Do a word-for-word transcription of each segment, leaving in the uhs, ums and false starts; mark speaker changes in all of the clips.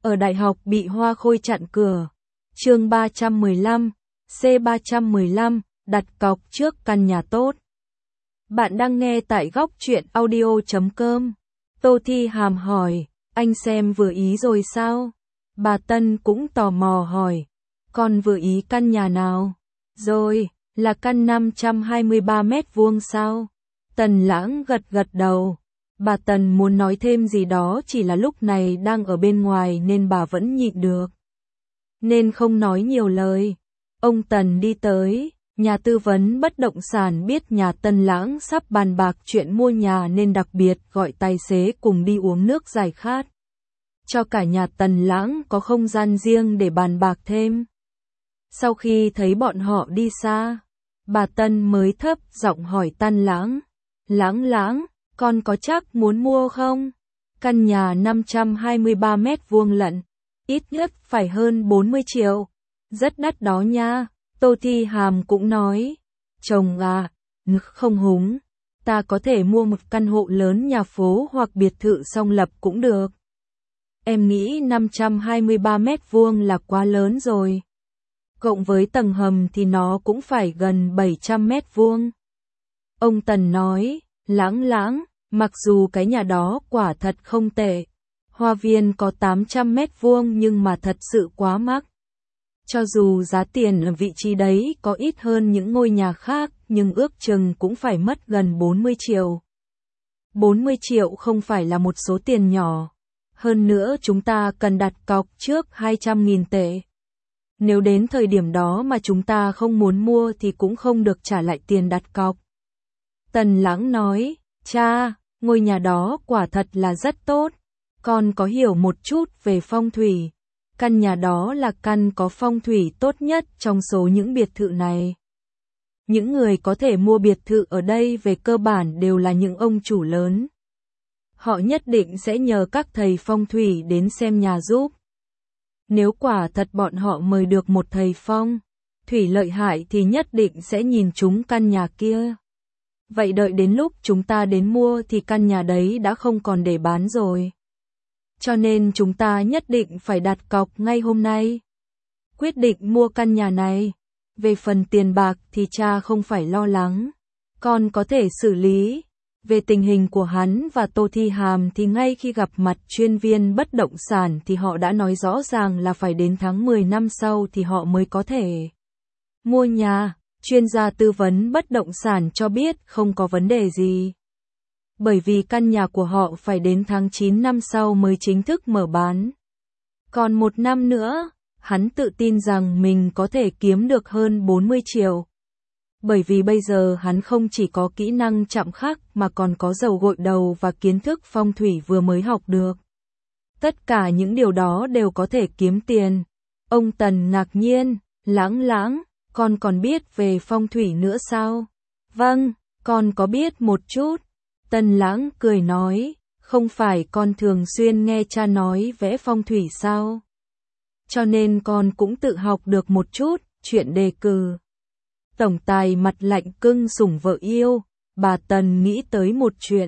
Speaker 1: Ở đại học bị Hoa Khôi chặn cửa. Chương ba trăm mười lăm, C ba trăm mười lăm, đặt cọc trước căn nhà tốt. Bạn đang nghe tại góc truyện audio chấm com. Tô Thi Hàm hỏi, anh xem vừa ý rồi sao? Bà Tân cũng tò mò hỏi, con vừa ý căn nhà nào? Rồi, là căn năm trăm hai mươi ba mét vuông sao? Tần Lãng gật gật đầu. Bà Tần muốn nói thêm gì đó, chỉ là lúc này đang ở bên ngoài nên bà vẫn nhịn được, nên không nói nhiều lời. Ông Tần đi tới, nhà tư vấn bất động sản biết nhà Tần Lãng sắp bàn bạc chuyện mua nhà nên đặc biệt gọi tài xế cùng đi uống nước giải khát, cho cả nhà Tần Lãng có không gian riêng để bàn bạc thêm. Sau khi thấy bọn họ đi xa, bà Tân mới thấp giọng hỏi Tần Lãng, Lãng Lãng, con có chắc muốn mua không? Căn nhà năm trăm hai mươi ba mét vuông lận, ít nhất phải hơn bốn mươi triệu. Rất đắt đó nha. Tô Thi Hàm cũng nói, chồng à, không húng, ta có thể mua một căn hộ lớn nhà phố hoặc biệt thự song lập cũng được. Em nghĩ năm trăm hai mươi ba mét vuông là quá lớn rồi. Cộng với tầng hầm thì nó cũng phải gần bảy trăm mét vuông. Ông Tần nói, Lãng Lãng, mặc dù cái nhà đó quả thật không tệ, hoa viên có tám trăm mét vuông nhưng mà thật sự quá mắc. Cho dù giá tiền ở vị trí đấy có ít hơn những ngôi nhà khác, nhưng ước chừng cũng phải mất gần bốn mươi triệu. bốn mươi triệu không phải là một số tiền nhỏ. Hơn nữa chúng ta cần đặt cọc trước hai trăm nghìn tệ. Nếu đến thời điểm đó mà chúng ta không muốn mua thì cũng không được trả lại tiền đặt cọc. Tần Lãng nói, cha, ngôi nhà đó quả thật là rất tốt. Con có hiểu một chút về phong thủy. Căn nhà đó là căn có phong thủy tốt nhất trong số những biệt thự này. Những người có thể mua biệt thự ở đây về cơ bản đều là những ông chủ lớn. Họ nhất định sẽ nhờ các thầy phong thủy đến xem nhà giúp. Nếu quả thật bọn họ mời được một thầy phong thủy lợi hại thì nhất định sẽ nhìn trúng căn nhà kia. Vậy đợi đến lúc chúng ta đến mua thì căn nhà đấy đã không còn để bán rồi. Cho nên chúng ta nhất định phải đặt cọc ngay hôm nay. Quyết định mua căn nhà này. Về phần tiền bạc thì cha không phải lo lắng. Con có thể xử lý. Về tình hình của hắn và Tô Thi Hàm thì ngay khi gặp mặt chuyên viên bất động sản thì họ đã nói rõ ràng là phải đến tháng mười năm sau thì họ mới có thể mua nhà. Chuyên gia tư vấn bất động sản cho biết không có vấn đề gì. Bởi vì căn nhà của họ phải đến tháng chín năm sau mới chính thức mở bán. Còn một năm nữa, hắn tự tin rằng mình có thể kiếm được hơn bốn mươi triệu. Bởi vì bây giờ hắn không chỉ có kỹ năng chạm khắc mà còn có dầu gội đầu và kiến thức phong thủy vừa mới học được. Tất cả những điều đó đều có thể kiếm tiền. Ông Tần ngạc nhiên, Lãng Lãng, con còn biết về phong thủy nữa sao? Vâng, con có biết một chút. Tần Lãng cười nói, không phải con thường xuyên nghe cha nói vẽ phong thủy sao? Cho nên con cũng tự học được một chút, chuyện đề cử. Tổng tài mặt lạnh cưng sủng vợ yêu, bà Tần nghĩ tới một chuyện.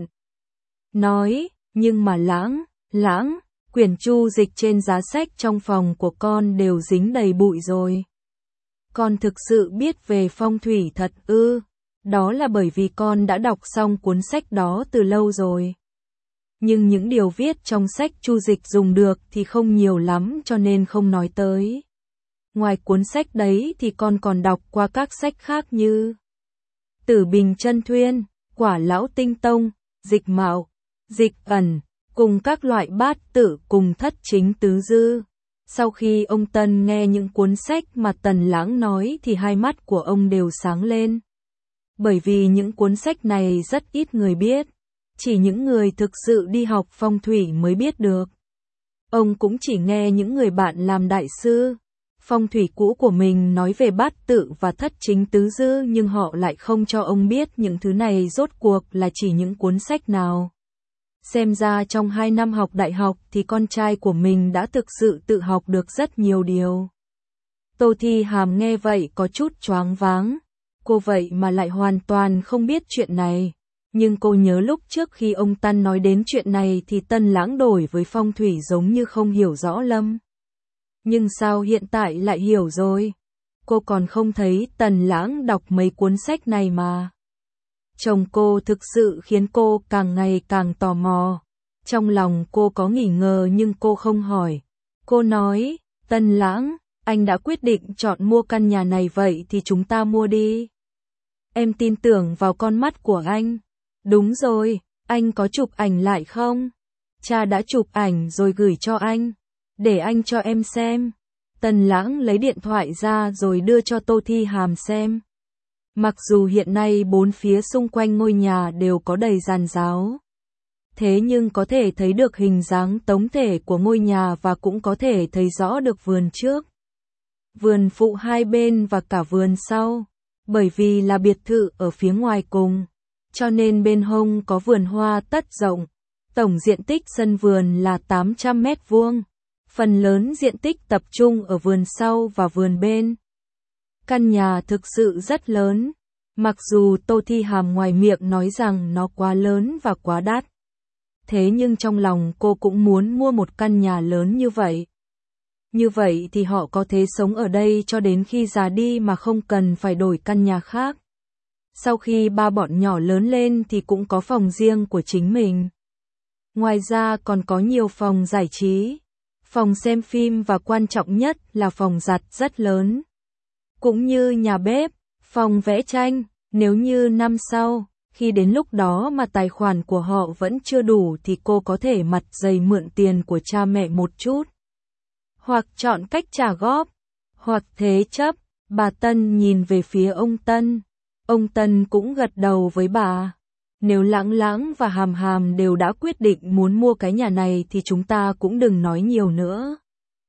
Speaker 1: Nói, nhưng mà Lãng, Lãng, quyển chu dịch trên giá sách trong phòng của con đều dính đầy bụi rồi. Con thực sự biết về phong thủy thật ư? Đó là bởi vì con đã đọc xong cuốn sách đó từ lâu rồi. Nhưng những điều viết trong sách chu dịch dùng được thì không nhiều lắm cho nên không nói tới. Ngoài cuốn sách đấy thì con còn đọc qua các sách khác như Tử Bình Chân Thuyên, Quả Lão Tinh Tông, Dịch Mạo, Dịch Ẩn, cùng các loại bát tự cùng thất chính tứ dư. Sau khi ông Tân nghe những cuốn sách mà Tần Lãng nói thì hai mắt của ông đều sáng lên. Bởi vì những cuốn sách này rất ít người biết, chỉ những người thực sự đi học phong thủy mới biết được. Ông cũng chỉ nghe những người bạn làm đại sư phong thủy cũ của mình nói về bát tự và thất chính tứ dư, nhưng họ lại không cho ông biết những thứ này rốt cuộc là chỉ những cuốn sách nào. Xem ra trong hai năm học đại học thì con trai của mình đã thực sự tự học được rất nhiều điều. Tô Thi Hàm nghe vậy có chút choáng váng. Cô vậy mà lại hoàn toàn không biết chuyện này. Nhưng cô nhớ lúc trước khi ông Tân nói đến chuyện này thì Tân Lãng đổi với phong thủy giống như không hiểu rõ lắm. Nhưng sao hiện tại lại hiểu rồi? Cô còn không thấy Tần Lãng đọc mấy cuốn sách này mà. Chồng cô thực sự khiến cô càng ngày càng tò mò. Trong lòng cô có nghi ngờ nhưng cô không hỏi. Cô nói, Tần Lãng, anh đã quyết định chọn mua căn nhà này vậy thì chúng ta mua đi. Em tin tưởng vào con mắt của anh. Đúng rồi, anh có chụp ảnh lại không? Cha đã chụp ảnh rồi gửi cho anh. Để anh cho em xem. Tần Lãng lấy điện thoại ra rồi đưa cho Tô Thi Hàm xem. Mặc dù hiện nay bốn phía xung quanh ngôi nhà đều có đầy giàn giáo. Thế nhưng có thể thấy được hình dáng tổng thể của ngôi nhà và cũng có thể thấy rõ được vườn trước, vườn phụ hai bên và cả vườn sau. Bởi vì là biệt thự ở phía ngoài cùng, cho nên bên hông có vườn hoa tất rộng. Tổng diện tích sân vườn là tám trăm mét vuông. Phần lớn diện tích tập trung ở vườn sau và vườn bên. Căn nhà thực sự rất lớn. Mặc dù Tô Thi Hàm ngoài miệng nói rằng nó quá lớn và quá đắt. Thế nhưng trong lòng cô cũng muốn mua một căn nhà lớn như vậy. Như vậy thì họ có thể sống ở đây cho đến khi già đi mà không cần phải đổi căn nhà khác. Sau khi ba bọn nhỏ lớn lên thì cũng có phòng riêng của chính mình. Ngoài ra còn có nhiều phòng giải trí, phòng xem phim và quan trọng nhất là phòng giặt rất lớn. Cũng như nhà bếp, phòng vẽ tranh. Nếu như năm sau, khi đến lúc đó mà tài khoản của họ vẫn chưa đủ thì cô có thể mặt dày mượn tiền của cha mẹ một chút. Hoặc chọn cách trả góp, hoặc thế chấp. Bà Tân nhìn về phía ông Tân. Ông Tân cũng gật đầu với bà. Nếu Lãng Lãng và Hàm Hàm đều đã quyết định muốn mua cái nhà này thì chúng ta cũng đừng nói nhiều nữa.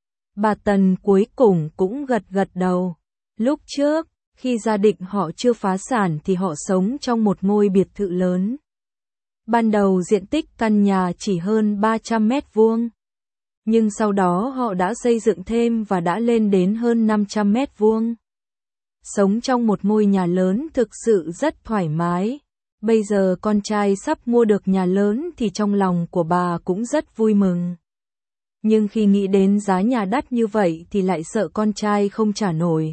Speaker 1: Bà Tân cuối cùng cũng gật gật đầu. Lúc trước, khi gia đình họ chưa phá sản thì họ sống trong một ngôi biệt thự lớn. Ban đầu diện tích căn nhà chỉ hơn ba trăm mét vuông. Nhưng sau đó họ đã xây dựng thêm và đã lên đến hơn năm trăm mét vuông. Sống trong một ngôi nhà lớn thực sự rất thoải mái. Bây giờ con trai sắp mua được nhà lớn thì trong lòng của bà cũng rất vui mừng. Nhưng khi nghĩ đến giá nhà đắt như vậy thì lại sợ con trai không trả nổi.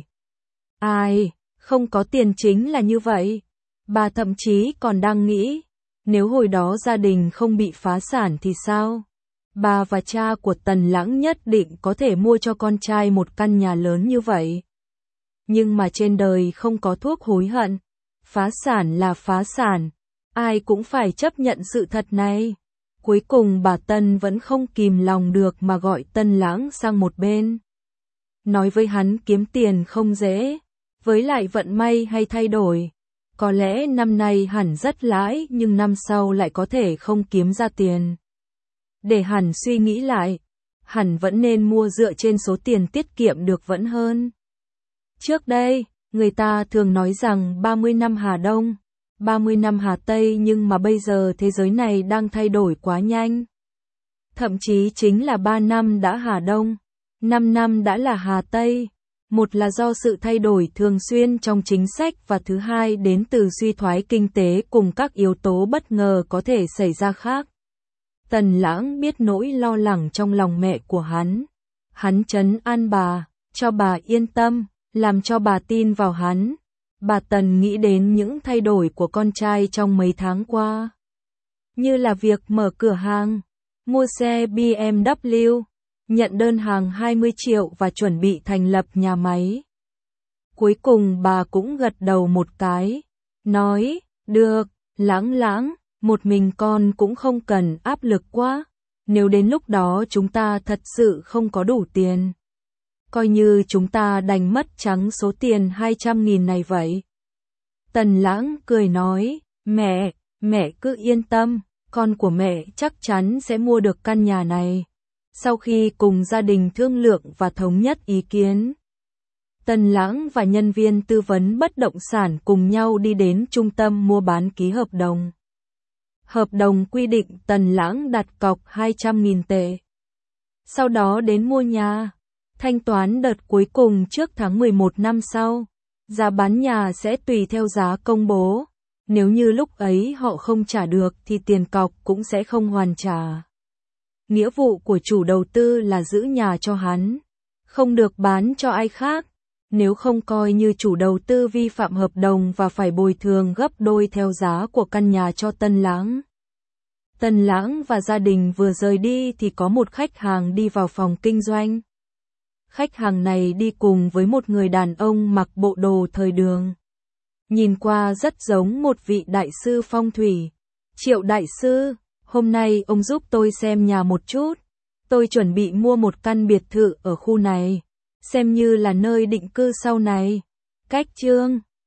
Speaker 1: Ai, không có tiền chính là như vậy. Bà thậm chí còn đang nghĩ, nếu hồi đó gia đình không bị phá sản thì sao? Bà và cha của Tần Lãng nhất định có thể mua cho con trai một căn nhà lớn như vậy. Nhưng mà trên đời không có thuốc hối hận. Phá sản là phá sản. Ai cũng phải chấp nhận sự thật này. Cuối cùng bà Tân vẫn không kìm lòng được mà gọi Tần Lãng sang một bên. Nói với hắn kiếm tiền không dễ. Với lại vận may hay thay đổi. Có lẽ năm nay hẳn rất lãi nhưng năm sau lại có thể không kiếm ra tiền. Để hẳn suy nghĩ lại. Hẳn vẫn nên mua dựa trên số tiền tiết kiệm được vẫn hơn. Trước đây, người ta thường nói rằng ba mươi năm Hà Đông, ba mươi năm Hà Tây nhưng mà bây giờ thế giới này đang thay đổi quá nhanh. Thậm chí chính là ba năm đã Hà Đông, năm năm đã là Hà Tây. Một là do sự thay đổi thường xuyên trong chính sách và thứ hai đến từ suy thoái kinh tế cùng các yếu tố bất ngờ có thể xảy ra khác. Tần Lãng biết nỗi lo lắng trong lòng mẹ của hắn. Hắn trấn an bà, cho bà yên tâm, làm cho bà tin vào hắn. Bà Tần nghĩ đến những thay đổi của con trai trong mấy tháng qua. Như là việc mở cửa hàng, mua xe B M W, nhận đơn hàng hai mươi triệu và chuẩn bị thành lập nhà máy. Cuối cùng bà cũng gật đầu một cái, nói, được, Lãng Lãng, một mình con cũng không cần áp lực quá. Nếu đến lúc đó chúng ta thật sự không có đủ tiền. Coi như chúng ta đành mất trắng số tiền hai trăm nghìn này vậy. Tần Lãng cười nói, mẹ, mẹ cứ yên tâm, con của mẹ chắc chắn sẽ mua được căn nhà này. Sau khi cùng gia đình thương lượng và thống nhất ý kiến, Tần Lãng và nhân viên tư vấn bất động sản cùng nhau đi đến trung tâm mua bán ký hợp đồng. Hợp đồng quy định Tần Lãng đặt cọc hai trăm nghìn tệ. Sau đó đến mua nhà. Thanh toán đợt cuối cùng trước tháng mười một năm sau. Giá bán nhà sẽ tùy theo giá công bố. Nếu như lúc ấy họ không trả được thì tiền cọc cũng sẽ không hoàn trả. Nghĩa vụ của chủ đầu tư là giữ nhà cho hắn, không được bán cho ai khác. Nếu không coi như chủ đầu tư vi phạm hợp đồng và phải bồi thường gấp đôi theo giá của căn nhà cho Tân Lãng. Tân Lãng và gia đình vừa rời đi thì có một khách hàng đi vào phòng kinh doanh. Khách hàng này đi cùng với một người đàn ông mặc bộ đồ thời đường. Nhìn qua rất giống một vị đại sư phong thủy. Triệu đại sư, hôm nay ông giúp tôi xem nhà một chút. Tôi chuẩn bị mua một căn biệt thự ở khu này, xem như là nơi định cư sau này. Cách chương